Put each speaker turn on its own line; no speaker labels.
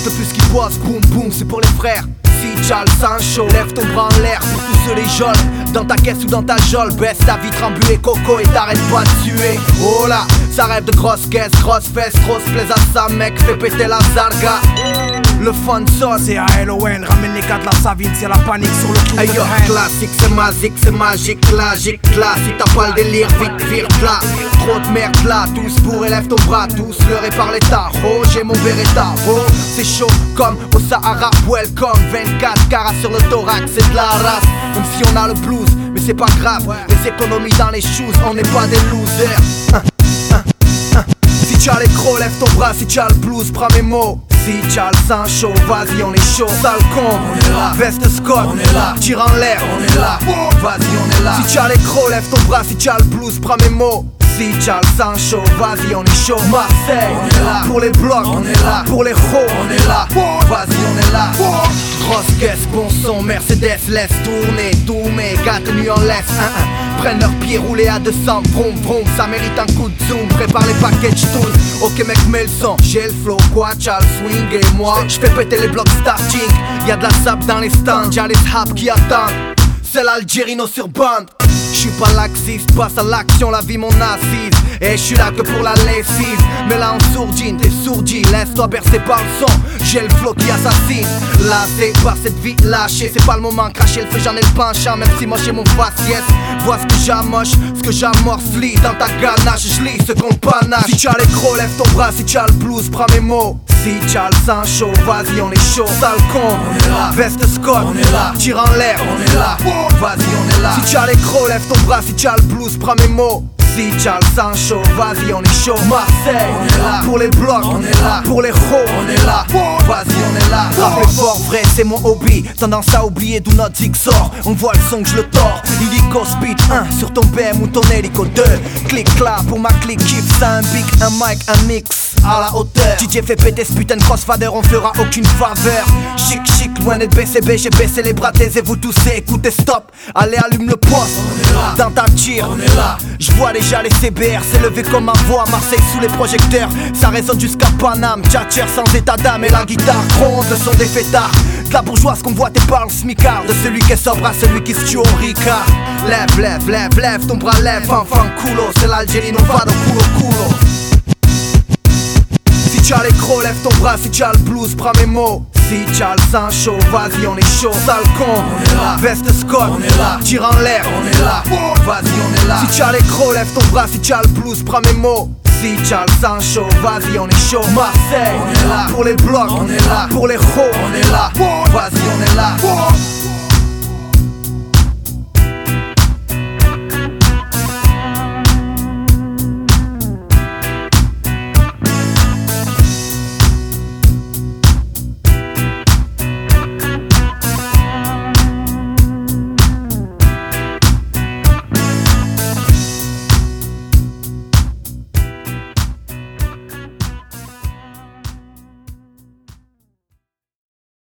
reste plus qu'ils bossent, boum boum, c'est pour les frères. Si t'as le sang chaud, lève ton bras en l'air pour tous ceux les jolles. Dans ta caisse ou dans ta geôle, baisse ta vitre en buée coco et t'arrêtes pas de tuer. Oh là, ça rêve de grosses caisses, grosses fesses, trop se plaise à ça mec, fais péter la zarga. Le fun sauce,
c'est ALON, ramène les gars de la Savine, c'est la panique sur le coup de
ayo, classique, c'est magique, classique, là. Si t'as pas le délire, vite, vire là. Trop de merde là, tous pour élève ton bras, tous leurrés par l'état. Oh, j'ai mon Beretta, oh, c'est chaud comme au Sahara, welcome. 24 carats sur le thorax, c'est de la race. Même si on a le blues, mais c'est pas grave. Les économies dans les shoes, on n'est pas des losers. Si t'as les crocs, lève ton bras, si t'as le blues, prends mes mots. Si t'as le sang chaud, vas-y on est chaud. Sale con, on est là. Veste Scott, on est là. Tire en l'air, on est là. Vas-y on est là. Si t'as les crocs, lève ton bras, si t'as le blues, prends mes mots. Si t'as le sang chaud, vas-y on est chaud. Marseille, on est là. Pour les blocs, on est là. Pour les chauds, on est là. Vas-y on est là. Grosse caisse, bon son, Mercedes, laisse tourner. Tous mes gars tenus en laisse. Prennent leurs pieds roulés à 200, vroom vroom, ça mérite un coup de zoom. Prépare les packages tools, ok mec mets le son. J'ai le flow, quoi, t'as le swing et moi j'fais péter les blocs starting. Y'a de la sable dans les stands, y'a les haps qui attendent. C'est l'Algérino sur bande. J'suis pas laxiste, passe à l'action, la vie mon assise. Et j'suis là que pour la lessive. Mais là en sourdine, t'es sourdi, laisse-toi bercer par le son. J'ai le flow qui assassine. Lassé par cette vie lâchée, c'est pas le moment, cracher le feu, j'en ai le penchant. Même si moi j'ai mon faciès, vois ce que j'amoche, ce que j'amorce, lis dans ta ganache, j'lis ce qu'on panache. Si t'as les crocs, lève ton bras, si t'as le blues, prends mes mots. Si t'as le sang chaud, vas-y on est chaud. Sale con, on est là. Veste Scott, on est là. Tire en l'air, on est là. Vas-y on est là. Si t'as les crocs, lève ton bras, si t'as le blues, prends mes mots. Si t'as le sang chaud, vas-y on est chaud. Marseille, on est là. Pour les blocs, on est là. Pour les chauds, on est là. Vas-y on est là. Rapper fort, vrai c'est mon hobby. Tendance à oublier d'où notre zig sort. On voit le son que je le tords. Illico speed 1 sur ton BM ou ton hélico 2. Clic clap pour ma clique kiff. C'est un big, un mic, un mix à la hauteur. DJ fait péter ce putain de crossfader, on fera aucune faveur. Chic chic, loin d'être BCB, j'ai baissé les bras, taisez-vous tous et écoutez stop. Allez allume le poste, dans ta tire, on est là. Je vois déjà les CBR s'élever comme ma voix à Marseille sous les projecteurs. Ça résonne jusqu'à Paname, tchatcher sans état d'âme. Et la guitare gronde le son des fêtards. De la bourgeoise qu'on voit tes parles smicard. De celui qui est sobre à celui qui se tue au ricard. Lève, lève, lève, lève ton bras, lève, enfant culo. C'est l'Algérino, va dans culo culo. Si t'as les crocs, lève ton bras, si t'as le blues, prends mes mots. Si t'as le sang chaud, vas-y on est chaud. Sale con, on est là. Veste Scott, on est là. Tire en l'air, on est là. Vas-y on est là. Si t'as les crocs, lève ton bras, si t'as le blues, prends mes mots. Si t'as le sang chaud, vas-y on est chaud. Marseille, on est là. Pour les blocs, on est là. Pour les chauds, on est là. Vas-y on est là.